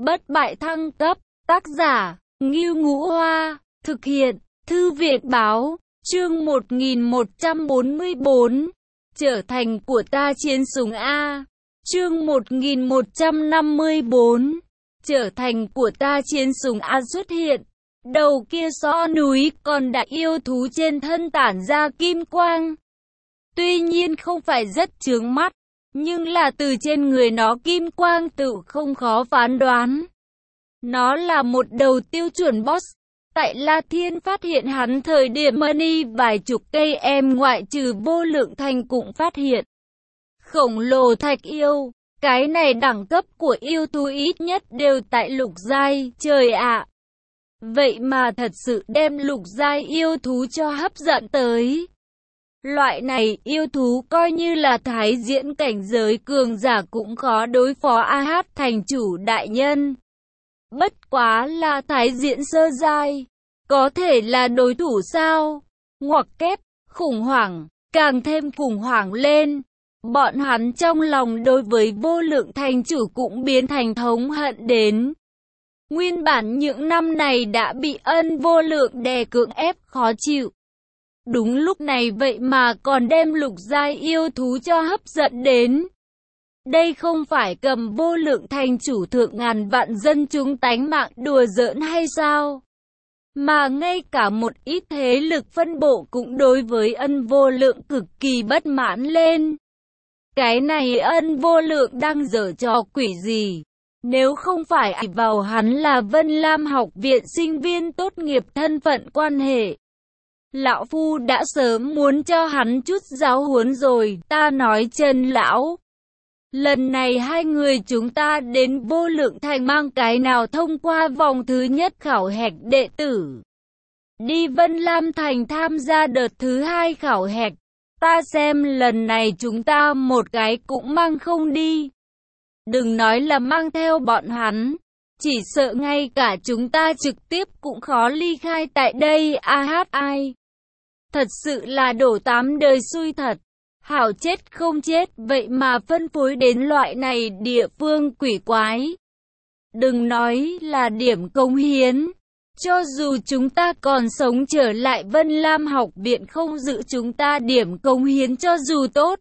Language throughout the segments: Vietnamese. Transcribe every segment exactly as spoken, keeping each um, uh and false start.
Bất bại thăng cấp, tác giả, Ngưu Ngũ Hoa, thực hiện, Thư viện Báo, chương một nghìn một trăm bốn mươi bốn, trở thành của ta chiến súng A, chương một nghìn một trăm năm mươi bốn, trở thành của ta chiến súng A xuất hiện. Đầu kia so núi còn đại yêu thú trên thân tản ra kim quang. Tuy nhiên không phải rất chướng mắt, nhưng là từ trên người nó kim quang tự không khó phán đoán. Nó là một đầu tiêu chuẩn boss. Tại La Thiên phát hiện hắn thời điểm money vài chục cây em ngoại trừ vô lượng thành cũng phát hiện. Khổng lồ thạch yêu, cái này đẳng cấp của yêu thú ít nhất đều tại lục giai, trời ạ. Vậy mà thật sự đem lục giai yêu thú cho hấp dẫn tới. Loại này yêu thú coi như là thái diễn cảnh giới cường giả cũng khó đối phó a hát thành chủ đại nhân. Bất quá là thái diễn sơ giai, có thể là đối thủ sao? Ngoặc kép, khủng hoảng, càng thêm khủng hoảng lên. Bọn hắn trong lòng đối với vô lượng thành chủ cũng biến thành thống hận đến. Nguyên bản những năm này đã bị ân vô lượng đè cưỡng ép khó chịu. Đúng lúc này vậy mà còn đem lục giai yêu thú cho hấp dẫn đến. Đây không phải cầm vô lượng thành chủ thượng ngàn vạn dân chúng tánh mạng đùa giỡn hay sao? Mà ngay cả một ít thế lực phân bộ cũng đối với ân vô lượng cực kỳ bất mãn lên. Cái này ân vô lượng đang giở trò quỷ gì? Nếu không phải ỷ vào hắn là Vân Lam học viện sinh viên tốt nghiệp thân phận quan hệ, lão phu đã sớm muốn cho hắn chút giáo huấn rồi. Ta nói Trần lão, lần này hai người chúng ta đến vô lượng thành mang cái nào thông qua vòng thứ nhất khảo hạch đệ tử, đi Vân Lam thành tham gia đợt thứ hai khảo hạch. Ta xem lần này chúng ta một cái cũng mang không đi. Đừng nói là mang theo bọn hắn, chỉ sợ ngay cả chúng ta trực tiếp cũng khó ly khai tại đây. A hát ai? Thật sự là đổ tám đời xui thật. Hảo chết không chết, vậy mà phân phối đến loại này địa phương quỷ quái. Đừng nói là điểm cống hiến. Cho dù chúng ta còn sống trở lại Vân Lam học viện không giữ chúng ta điểm cống hiến cho dù tốt.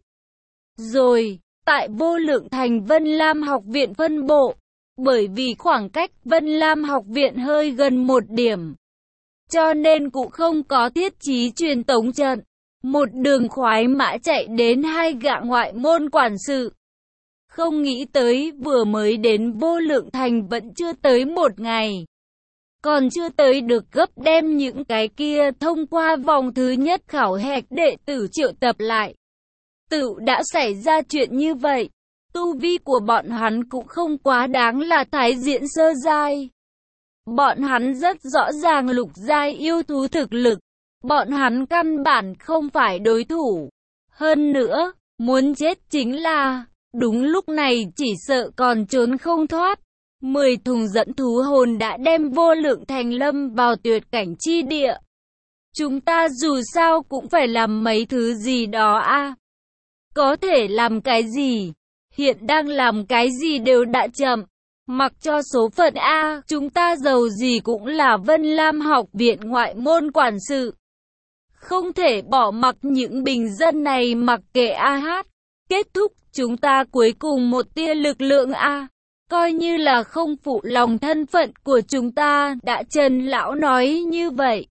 Rồi, tại vô lượng thành Vân Lam học viện phân bộ, bởi vì khoảng cách Vân Lam học viện hơi gần một điểm, cho nên cũng không có thiết trí truyền tống trận. Một đường khoái mã chạy đến hai gã ngoại môn quản sự. Không nghĩ tới vừa mới đến vô lượng thành vẫn chưa tới một ngày. Còn chưa tới được gấp đem những cái kia thông qua vòng thứ nhất khảo hạch đệ tử triệu tập lại. Tự đã xảy ra chuyện như vậy. Tu vi của bọn hắn cũng không quá đáng là thái diễn sơ giai. Bọn hắn rất rõ ràng lục giai yêu thú thực lực. Bọn hắn căn bản không phải đối thủ. Hơn nữa, muốn chết chính là, đúng lúc này chỉ sợ còn trốn không thoát. Mười thùng dẫn thú hồn đã đem vô lượng thành lâm vào tuyệt cảnh chi địa. Chúng ta dù sao cũng phải làm mấy thứ gì đó a. Có thể làm cái gì? Hiện đang làm cái gì đều đã chậm. Mặc cho số phận a, chúng ta giàu gì cũng là Vân Lam học viện ngoại môn quản sự. Không thể bỏ mặc những bình dân này mặc kệ a hát. Kết thúc, chúng ta cuối cùng một tia lực lượng a. Coi như là không phụ lòng thân phận của chúng ta, đã Trần lão nói như vậy.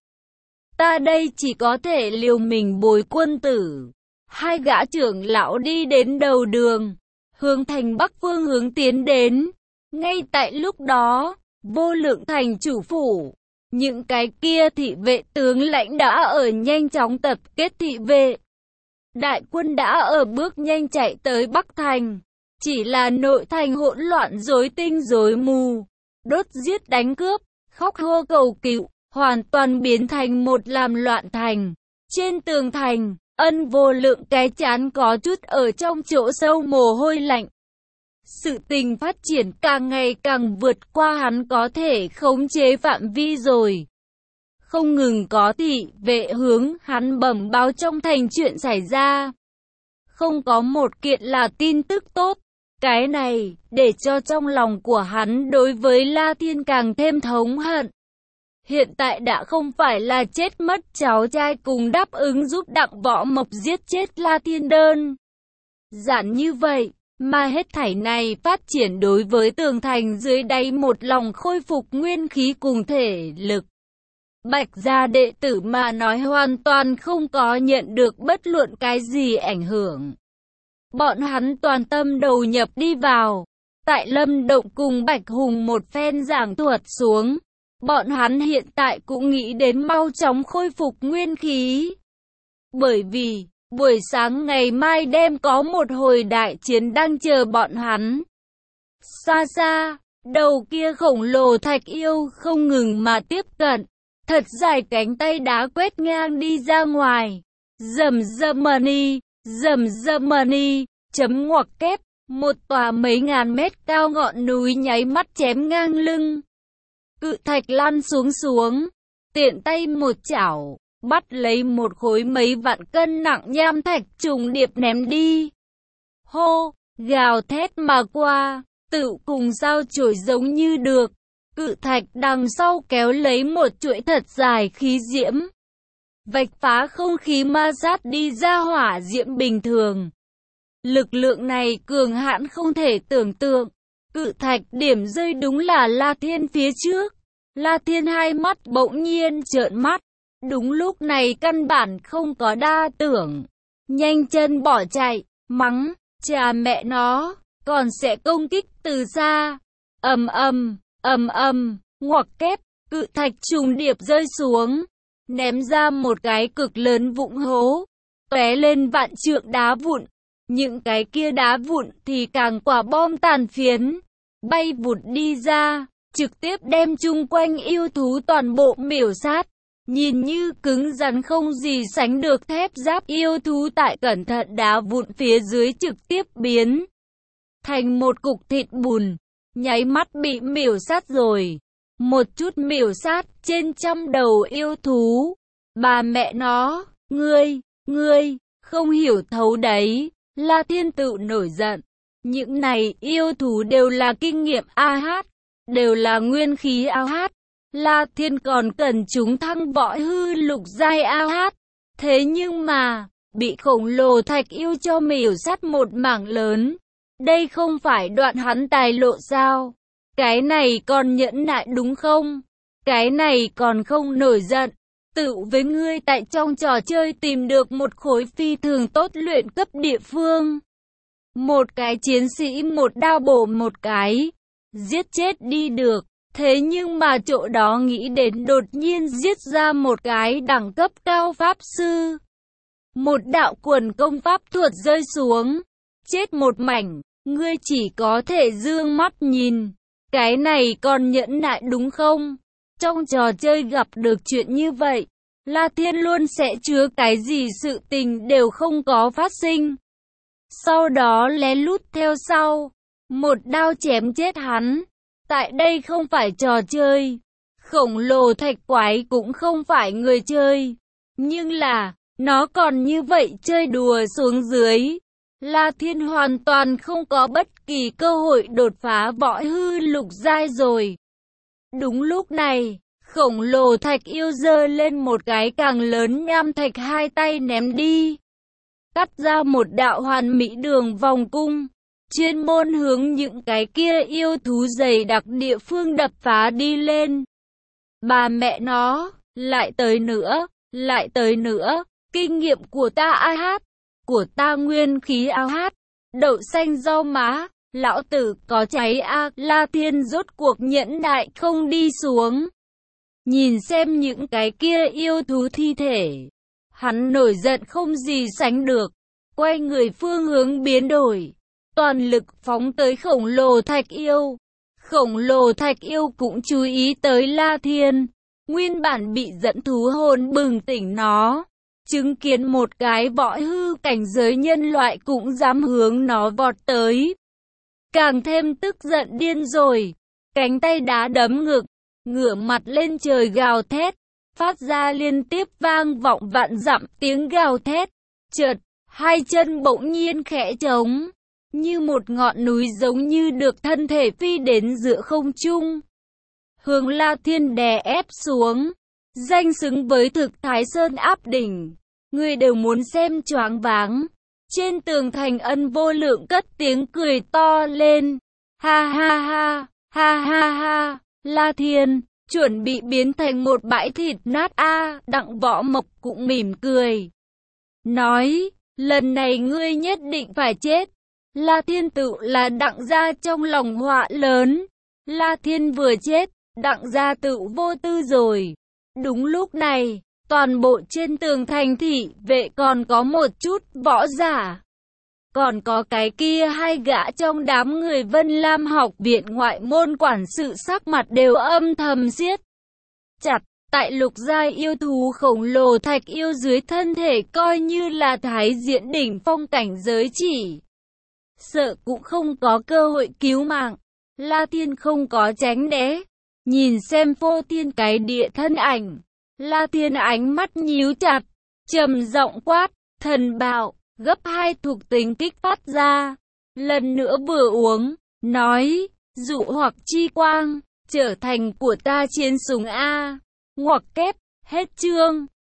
Ta đây chỉ có thể liều mình bồi quân tử. Hai gã trưởng lão đi đến đầu đường, hướng thành bắc phương hướng tiến đến. Ngay tại lúc đó, vô lượng thành chủ phủ, những cái kia thị vệ tướng lãnh đã ở nhanh chóng tập kết thị vệ. Đại quân đã ở bước nhanh chạy tới Bắc Thành. Chỉ là nội thành hỗn loạn rối tinh rối mù, đốt giết đánh cướp, khóc hô cầu cứu, hoàn toàn biến thành một làm loạn thành. Trên tường thành, ân vô lượng cái chán có chút ở trong chỗ sâu mồ hôi lạnh. Sự tình phát triển càng ngày càng vượt qua hắn có thể khống chế phạm vi rồi. Không ngừng có thị vệ hướng hắn bẩm báo trong thành chuyện xảy ra. Không có một kiện là tin tức tốt. Cái này, để cho trong lòng của hắn đối với La Thiên càng thêm thống hận. Hiện tại đã không phải là chết mất cháu trai cùng đáp ứng giúp Đặng Võ Mộc giết chết La Thiên đơn giản như vậy, mà hết thảy này phát triển đối với tường thành dưới đáy một lòng khôi phục nguyên khí cùng thể lực. Bạch gia đệ tử mà nói hoàn toàn không có nhận được bất luận cái gì ảnh hưởng. Bọn hắn toàn tâm đầu nhập đi vào. Tại Lâm Động cùng Bạch Hùng một phen giảng thuật xuống, bọn hắn hiện tại cũng nghĩ đến mau chóng khôi phục nguyên khí. Bởi vì, buổi sáng ngày mai đêm có một hồi đại chiến đang chờ bọn hắn. Xa xa, đầu kia khổng lồ thạch yêu không ngừng mà tiếp cận. Thật dài cánh tay đá quét ngang đi ra ngoài. Rầm rầm money, rầm rầm money, chấm ngoặc kép, một tòa mấy ngàn mét cao ngọn núi nháy mắt chém ngang lưng. Cự thạch lăn xuống xuống, tiện tay một chảo, bắt lấy một khối mấy vạn cân nặng nham thạch trùng điệp ném đi. Hô, gào thét mà qua, tự cùng dao chổi giống như được. Cự thạch đằng sau kéo lấy một chuỗi thật dài khí diễm, vạch phá không khí ma sát đi ra hỏa diễm bình thường. Lực lượng này cường hãn không thể tưởng tượng. Cự thạch điểm rơi đúng là La Thiên phía trước. La Thiên hai mắt bỗng nhiên trợn mắt. Đúng lúc này căn bản không có đa tưởng, nhanh chân bỏ chạy, mắng, cha mẹ nó, còn sẽ công kích từ xa. Ầm ầm, ầm ầm, ngoặc kép, cự thạch trùng điệp rơi xuống, ném ra một cái cực lớn vũng hố, tóe lên vạn trượng đá vụn. Những cái kia đá vụn thì càng quả bom tàn phiến, bay vụt đi ra, trực tiếp đem chung quanh yêu thú toàn bộ miểu sát. Nhìn như cứng rắn không gì sánh được thép giáp yêu thú tại cẩn thận đá vụn phía dưới trực tiếp biến thành một cục thịt bùn, nháy mắt bị miểu sát rồi. Một chút miểu sát trên trăm đầu yêu thú. Bà mẹ nó, ngươi, ngươi, không hiểu thấu đấy. La Thiên tự nổi giận. Những này yêu thú đều là kinh nghiệm a hát, đều là nguyên khí a hát. La Thiên còn cần chúng thăng võ hư lục giai a hát. Thế nhưng mà, bị khổng lồ thạch yêu cho miểu sát một mảng lớn. Đây không phải đoạn hắn tài lộ sao? Cái này còn nhẫn nại đúng không? Cái này còn không nổi giận. Tự với ngươi tại trong trò chơi tìm được một khối phi thường tốt luyện cấp địa phương. Một cái chiến sĩ một đao bổ một cái, giết chết đi được. Thế nhưng mà chỗ đó nghĩ đến đột nhiên giết ra một cái đẳng cấp cao pháp sư. Một đạo quần công pháp thuật rơi xuống, chết một mảnh, ngươi chỉ có thể dương mắt nhìn. Cái này còn nhẫn nại đúng không? Trong trò chơi gặp được chuyện như vậy, La Thiên luôn sẽ chứa cái gì sự tình đều không có phát sinh. Sau đó lén lút theo sau, một đao chém chết hắn. Tại đây không phải trò chơi, khổng lồ thạch quái cũng không phải người chơi. Nhưng là, nó còn như vậy chơi đùa xuống dưới. La Thiên hoàn toàn không có bất kỳ cơ hội đột phá võ hư lục giai rồi. Đúng lúc này, khổng lồ thạch yêu giơ lên một cái càng lớn nham thạch hai tay ném đi. Cắt ra một đạo hoàn mỹ đường vòng cung, chuyên môn hướng những cái kia yêu thú dày đặc địa phương đập phá đi lên. Bà mẹ nó, lại tới nữa, lại tới nữa, kinh nghiệm của ta a hát, của ta nguyên khí a hát, đậu xanh rau má, lão tử có cháy a. La Thiên rốt cuộc nhẫn nại không đi xuống. Nhìn xem những cái kia yêu thú thi thể, hắn nổi giận không gì sánh được, quay người phương hướng biến đổi, toàn lực phóng tới khổng lồ thạch yêu. Khổng lồ thạch yêu cũng chú ý tới La Thiên, nguyên bản bị dẫn thú hồn bừng tỉnh nó, chứng kiến một cái võ hư cảnh giới nhân loại cũng dám hướng nó vọt tới. Càng thêm tức giận điên rồi, cánh tay đá đấm ngực, ngửa mặt lên trời gào thét, phát ra liên tiếp vang vọng vạn dặm tiếng gào thét. Chợt, hai chân bỗng nhiên khẽ trống, như một ngọn núi giống như được thân thể phi đến giữa không trung. Hướng La Thiên đè ép xuống, danh xứng với thực Thái Sơn áp đỉnh. Người đều muốn xem choáng váng. Trên tường thành Ân Vô Lượng cất tiếng cười to lên. Ha ha ha, ha ha ha, La Thiên, chuẩn bị biến thành một bãi thịt nát a. Đặng Võ Mộc cũng mỉm cười. Nói, lần này ngươi nhất định phải chết. La Thiên tự là Đặng gia trong lòng họa lớn. La Thiên vừa chết, Đặng gia tự vô tư rồi. Đúng lúc này, toàn bộ trên tường thành thị vệ còn có một chút võ giả. Còn có cái kia hai gã trong đám người Vân Lam học viện ngoại môn quản sự sắc mặt đều âm thầm siết chặt. Tại lục giai yêu thú khổng lồ thạch yêu dưới thân thể coi như là thái diện đỉnh phong cảnh giới chỉ. Sợ cũng không có cơ hội cứu mạng. La Thiên không có tránh né. Nhìn xem phô thiên cái địa thân ảnh. La Thiên ánh mắt nhíu chặt. Trầm giọng quát. Thần bạo. Gấp hai thuộc tính kích phát ra. Lần nữa vừa uống. Nói. Dụ hoặc chi quang. Trở thành của ta chiến súng A. Ngoặc kép. Hết chương.